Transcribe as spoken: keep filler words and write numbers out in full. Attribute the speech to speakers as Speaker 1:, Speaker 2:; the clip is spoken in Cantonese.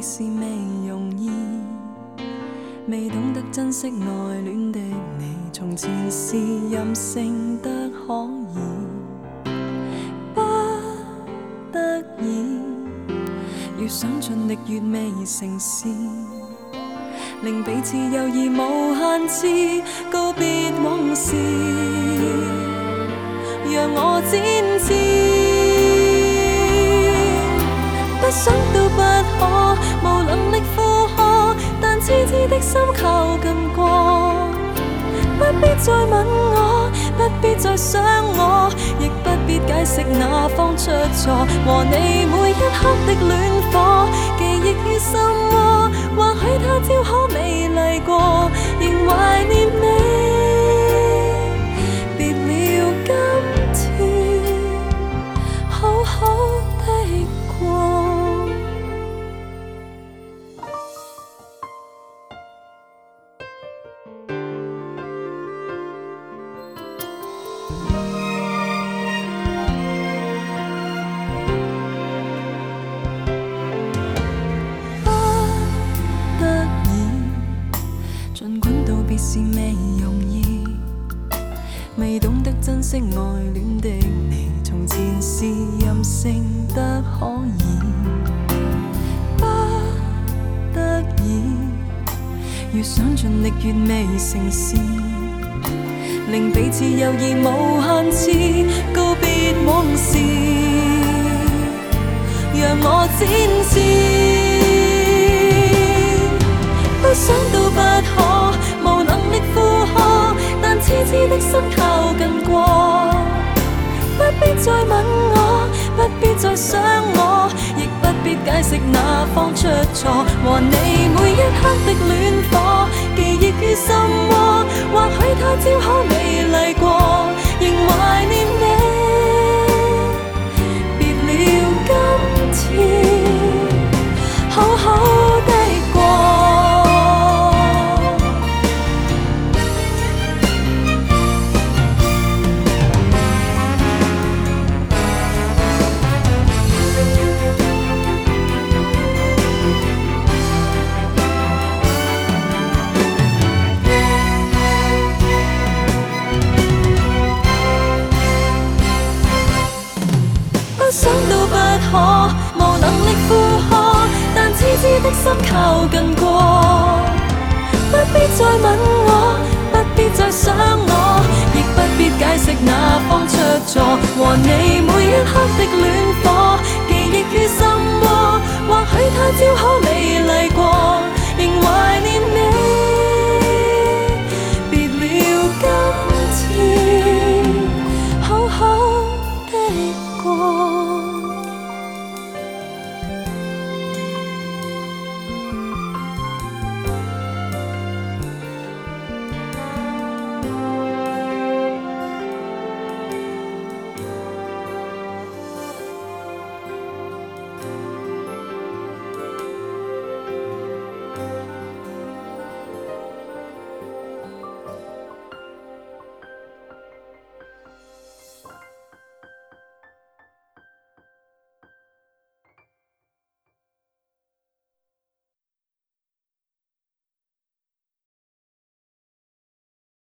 Speaker 1: 別是未容易，未懂得珍惜愛戀的你，從前是任性得可以，不得已，越想盡力越未成事，令彼此猶豫無限次，告別往事，讓我展翅。不想到不可，無能力負荷，但痴痴的心靠近過。不必再吻我，不必再想我，亦不必解釋哪方出錯。和你每一刻的戀火，記憶於心窩。或許他朝可美麗過，仍懷念你。別了今天，好好的過。是未容易，未懂得珍惜愛戀的你，從前是任性得可以，不得已，越想盡力越未成事，令彼此猶豫無限次，告別往事，讓我展翅。不想到不可，無能力負荷，但痴痴的心靠近過。不必再吻我，不必再想我，亦不必解釋哪方出錯。和你每一刻的戀火，記憶於心窩。或許他朝可美麗過，仍懷念你。別了今天，好好的過。想到不可，無能力負荷，但痴痴的心靠近過。不必再吻我，不必再想我，亦不必解釋哪方出錯。和你每一